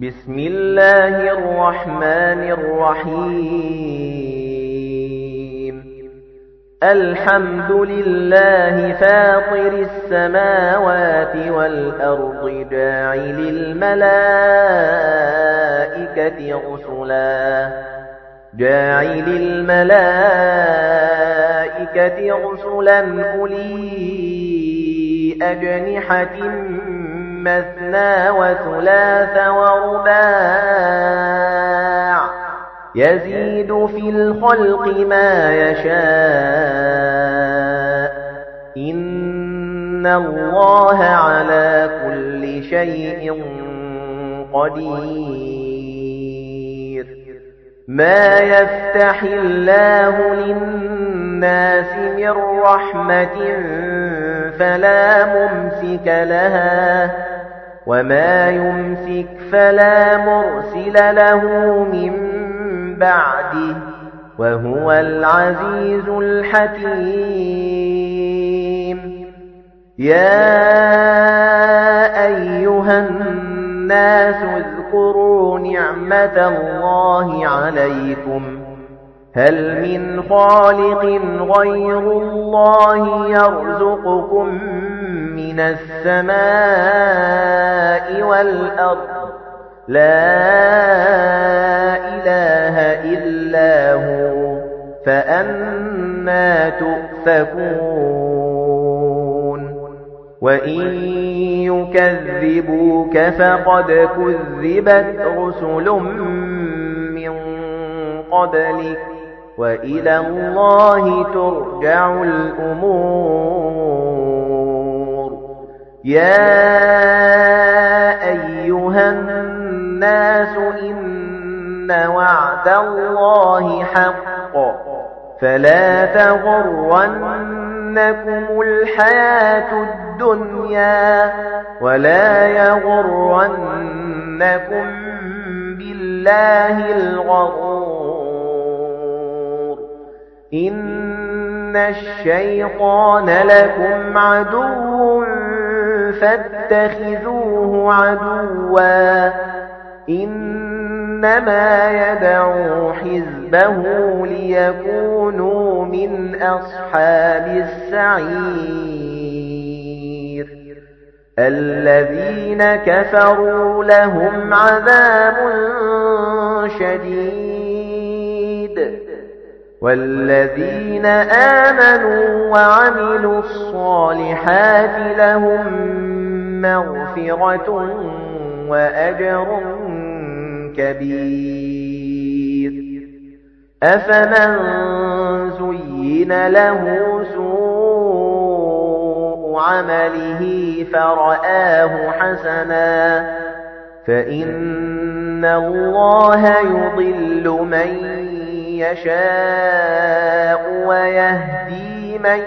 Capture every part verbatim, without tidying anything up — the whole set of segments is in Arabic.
بسم الله الرحمن الرحيم الحمد لله فاطر السماوات والأرض جاعل الملائكة رسلا جاعل الملائكة رسلا أولي أجنحة مثنى وثلاث ورباع يزيد في الخلق ما يشاء إن الله على كل شيء قدير ما يفتح الله للناس من رحمة فلا ممسك لها وما يمسك فلا مرسل له من بعده وهو العزيز الحكيم يا أيها الناس اذكروا نعمة الله عليكم هل من خالق غير الله يرزقكم من السماء والأرض لا إله إلا هو فأنى تؤفكون وإن يكذبوك فقد كذبت رسل من قبلك وإلى الله ترجع الأمور يا أيها الناس إن وعد الله حق فلا تغرنكم الحياة الدنيا ولا يغرنكم بالله الغرور إن الشيطان لكم عدو فاتخذوه عدوا إنما يدعو حزبه ليكونوا من أصحاب السعير الذين كفروا لهم عذاب شديد والذين آمنوا وعملوا الصالحات لهم مغفرة وأجر كبير أفمن زين له سوء عمله فرآه حسنا فإن الله يضل من يشاء ويهدي من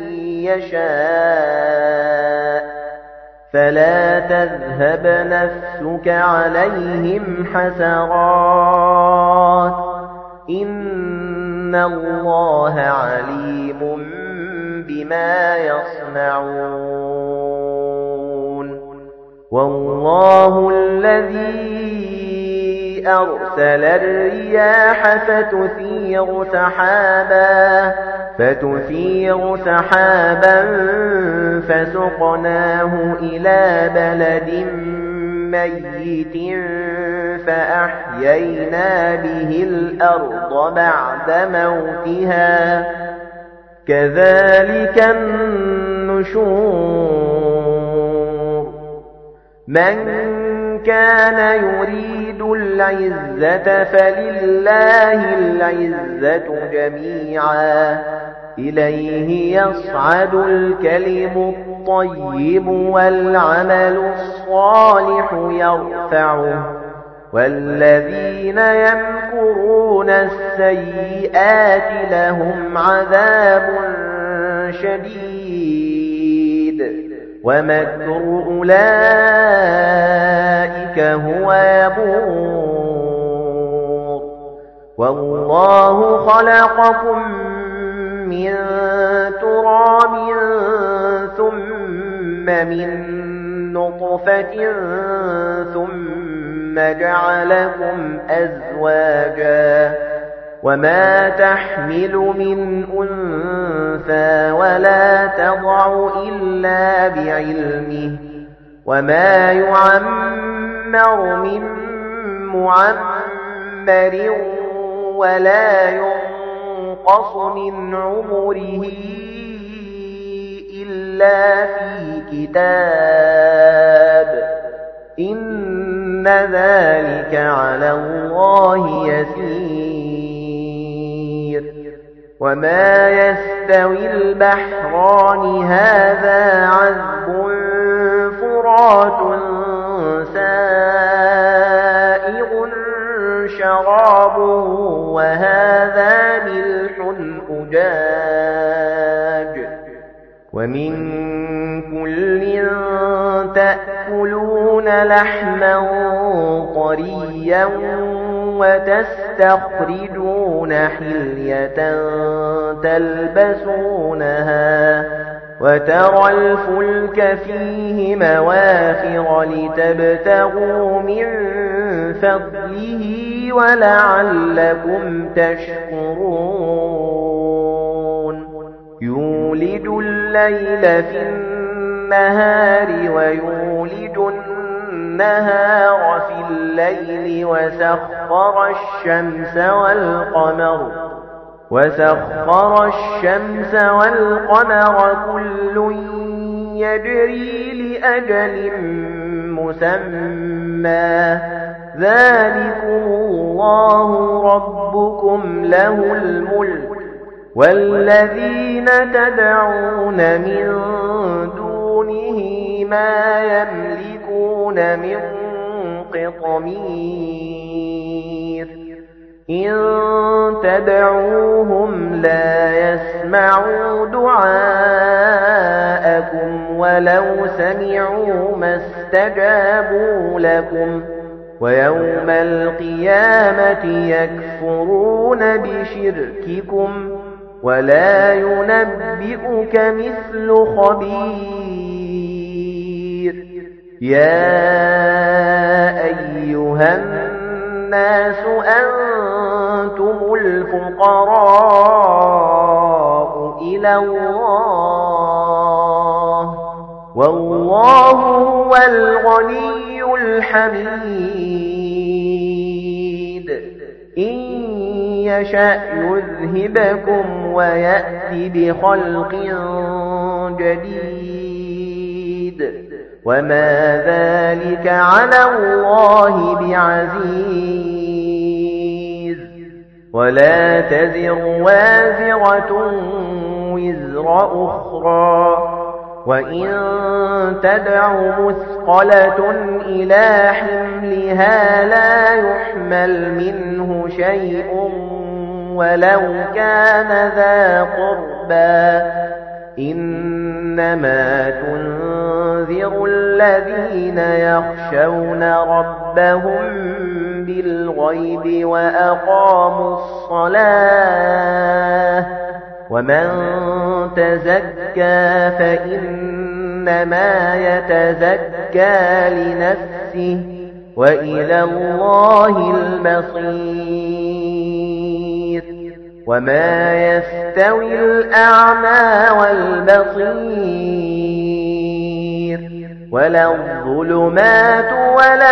يشاء فلا تذهب نفسك عليهم حسرات إن الله عليم بما يصنعون والله الذي أرسل الرياح فتثير سحابا فتثير سحابا فسقناه إلى بلد ميت فأحيينا به الأرض بعد موتها كذلك النشور من كان يريد العزة فلله العزة جميعا إليه يصعد الكلم الطيب والعمل الصالح يرفعه والذين يمكرون السيئات لهم عذاب شديد ومكر أولئك هو يبور والله خلقكم من تراب ثم من نطفة ثم جعلكم أزواجا وما تحمل من أنثى ولا تضع إلا بعلمه وما يعمر من معمر ولا ينقص من عمره إلا في كتاب إن ذلك على الله يسير وما يستوي البحران هذا عذب فرات سائغ شرابه وهذا ملح أجاج ومن كل تأكلون لحما طريا وتستخرجون حلية تلبسونها وترى الفلك فيه مواخر لتبتغوا من فضله ولعلكم تشكرون يولج الليل في النهار ويولج النهار في الليل وسخر الشمس والقمر وسخر الشمس والقمر كل يجري لأجل مسمى ذلكم الله ربكم له الملك والذين تدعون من دونه ما يملكون من قطمير إن تدعوهم لا يسمعوا دعاءكم ولو سمعوا ما استجابوا لكم ويوم القيامة يكفرون بشرككم ولا ينبئك مثل خبير يا أيها الناس أنتم الفقراء إلى الله والله هو الغني الحميد إن يشأ يذهبكم ويأتي بخلق جديد وما ذلك على الله بعزيز ولا تزر وازرة وزر أخرى وإن تدع مثقلة إلى حملها لا يحمل منه شيء ولو كان ذا قربى إنما تنذر الذين يخشون ربهم بالغيب وأقاموا الصلاة ومن تزكى فإنما يتزكى لنفسه وإلى الله المصير وما يستوي الأعمى والبصير ولا الظلمات ولا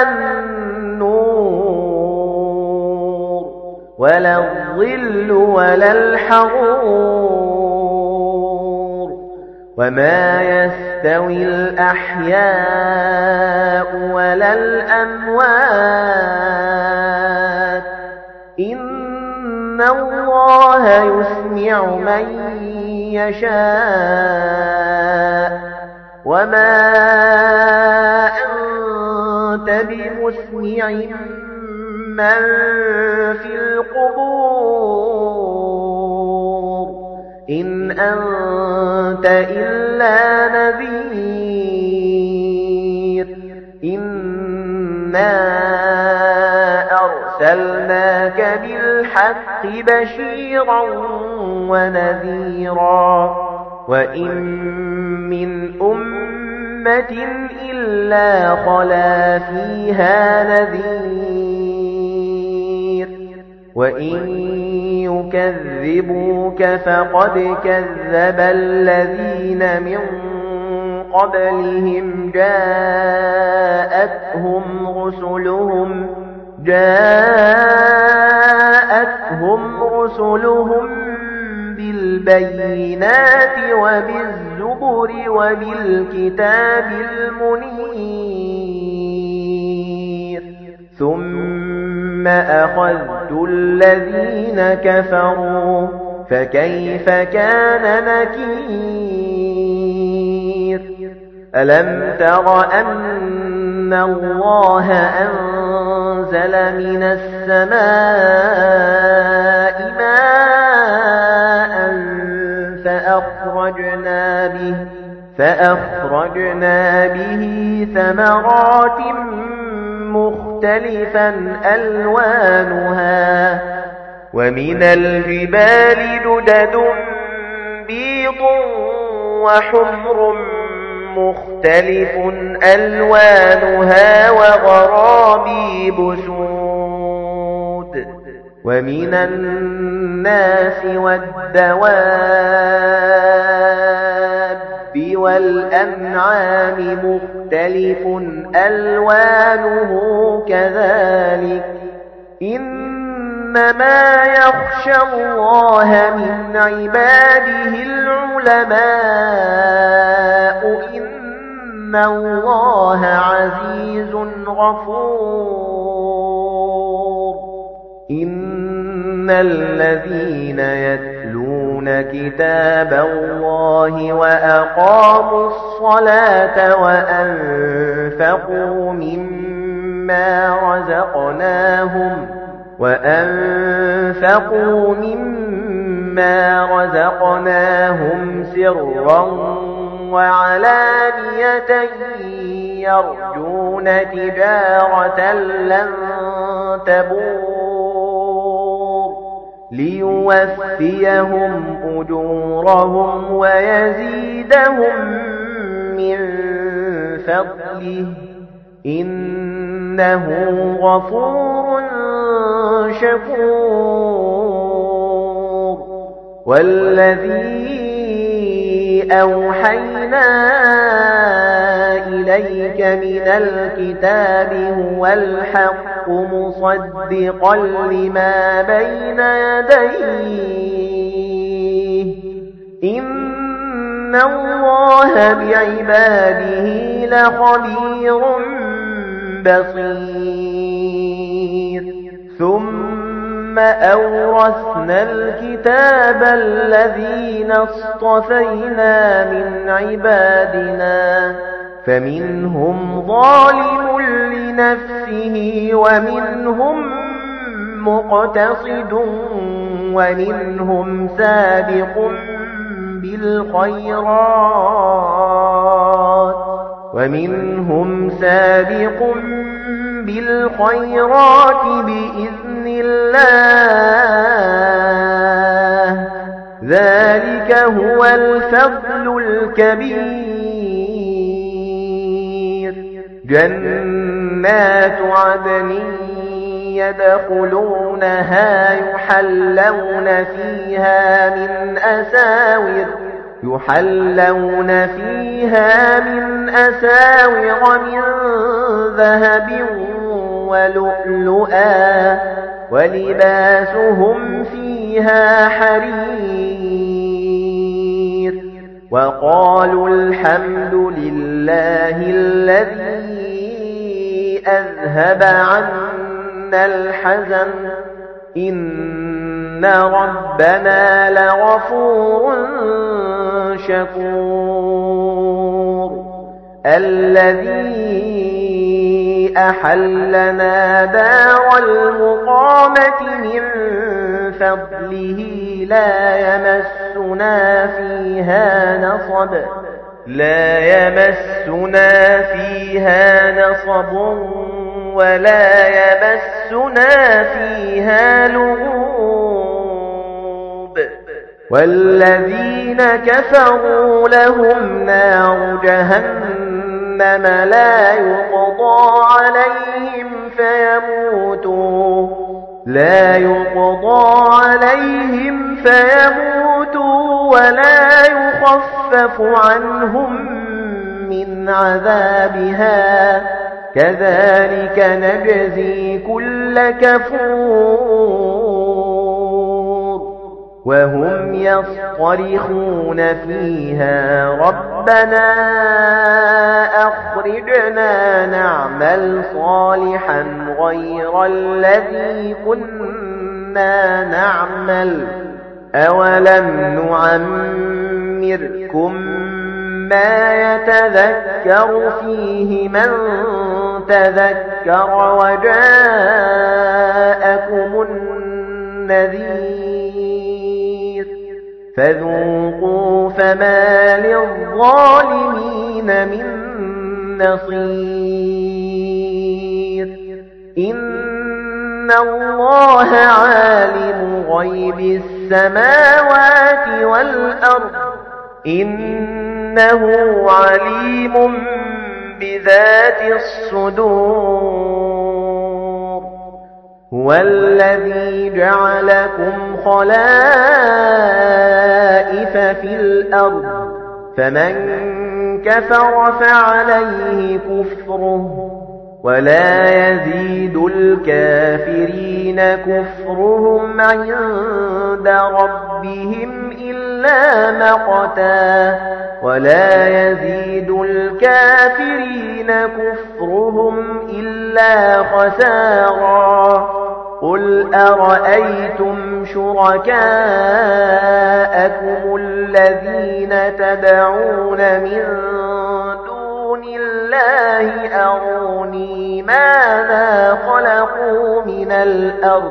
النور ولا الظل ولا الحرور وما يستوي الأحياء ولا الأموات إن الله يسمع من يشاء وما أنت بمسمع من في القبور إن أنت إلا نذير إنا أرسلناك بالحق بشيرا ونذيرا وإن من أمة إلا خلا فيها نذير وإن يكذبوك فقد كذب الذين من قبلهم جاءتهم رسلهم جاءتهم رسلهم بالبينات وبالزبر وبالكتاب المنير ثم أخذت الذين كفروا فكيف كان نكير ألم تر أن الله أنزل من السماء ماء فأخرجنا به فأخرجنا به ثمرات مختلفا ألوانها ومن الجبال جدد بيض وحمر مختلف ألوانها وغرابيب سود ومن الناس والدواب والأنعام مختلف ألوانه كذلك إنما يخشى الله من عباده العلماء إن الله عزيز غفور إن الذين يتلون كتاب الله وأقاموا الصلاة وأنفقوا مما رزقناهم وأنفقوا مما رزقناهم سرا وعلانية يرجون تجارة لن تبور ليوفيهم أجورهم ويزيدهم من فضله إنه غفور شكور والذي أوحينا إليك من الكتاب هو الحق مصدقا لما بين يديه إن الله بعباده لخبير بصير ثم أورثنا الكتاب الذين اصطفينا من عبادنا فمنهم ظالم لنفسه ومنهم مقتصد ومنهم سابق بالخيرات ومنهم سابق بالخيرات بإذن الله ذلك هو الفضل الكبير جنات عدن يدخلونها يحلون فيها من أساور يحلون فيها من أساور من ذهب ولؤلؤا ولباسهم فيها حرير وقالوا الحمد لله الذي أذهب عنا الحزن إن ربنا لغفور شكور الذي أحلنا دار المقامة من فضله لا يمسنا فيها نصب لا يمسنا فيها نصب ولا يمسنا فيها لغوب والذين كفروا لهم نار جهنم لا يقضى عليهم فيموتوا لا يقضى عليهم فيموتوا ولا يخفف عنهم من عذابها كذلك نجزي كل كفور وهم يصطرخون فيها ربنا أخرجنا نعمل صالحا غير الذي كنا نعمل أولم نعمركم ما يتذكر فيه من تذكر وجاءكم النذير فذوقوا فما للظالمين من نصير إن الله عالم غيب السماوات والأرض إنه عليم بذات الصدور هو الذي جعلكم خلائف في الأرض فمن كفر فعليه كفره ولا يزيد الكافرين كفرهم عند ربهم إلا مقتا ولا يزيد الكافرين كفرهم إلا خسارا قل أرأيتم شركاءكم الذين تدعون من دون الله أروني ماذا خلقوا من الأرض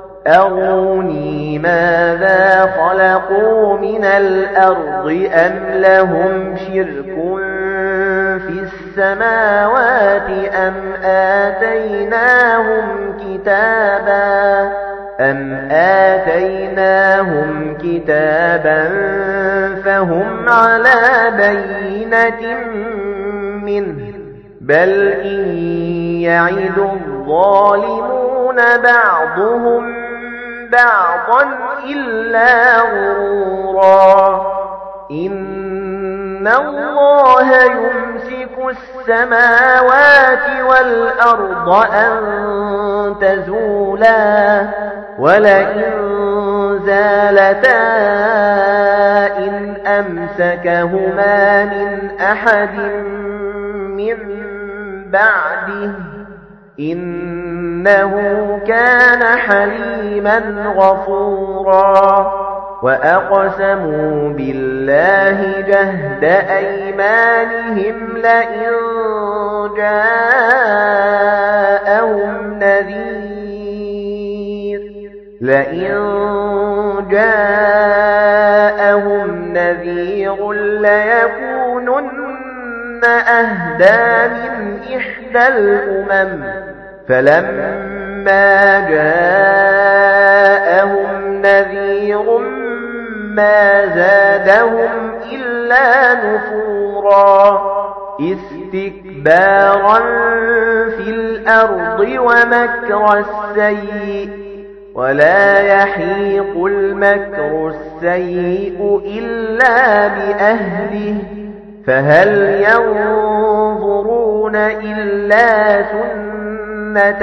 أروني ماذا خلقوا من الأرض أم لهم شرك في السماوات أم آتيناهم كتابا أم آتيناهم كتابا فهم على بينة منه بل إن يعد الظالمون بعضهم بعضا إلا غرورا إن الله يمسك السماوات والأرض أن تزولا ولئن زالتا إن أمسكهما من أحد من بعده إنه كان حليما غفورا وأقسموا بالله جهد أيمانهم لئن جاءهم نذير لئن جاءهم نذير ليكونن أهدى من إحدى الأمم فلما جاءهم نذير ما زادهم إلا نفورا استكبارا في الأرض ومكر السيء ولا يحيق المكر السيء إلا بأهله فهل ينظرون إلا سنة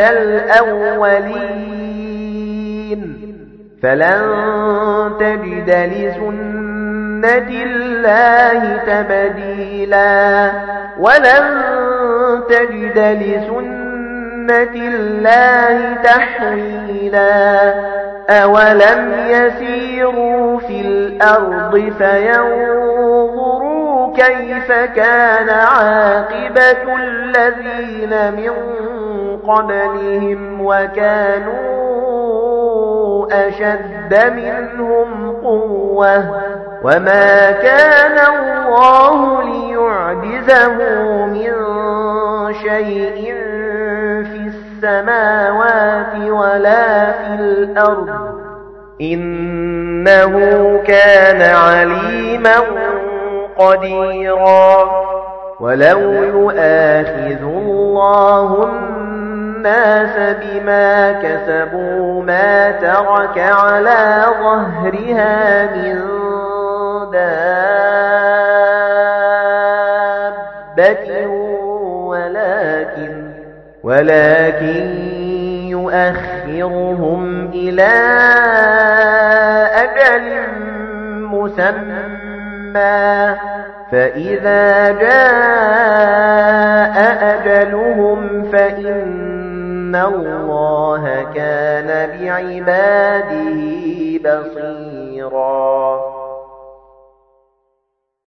الأولين فلن تجد لسنة الله تبديلا ولن تجد لسنة الله تحويلا أولم يسيروا في الأرض فينظروا كيف كان عاقبة الذين من قبلهم وكانوا أشد منهم قوة وما كان الله ليعجزه من شيء في السماوات ولا في الأرض إنه كان عليما قديرا ولو يؤاخذ الله الناس بما كسبوا ما ترك على ظهرها من دابة ولكن ولكن يؤخرهم إلى أجل مسمى فإذا جاء أجلهم فإن الله كان بعباده بصيرا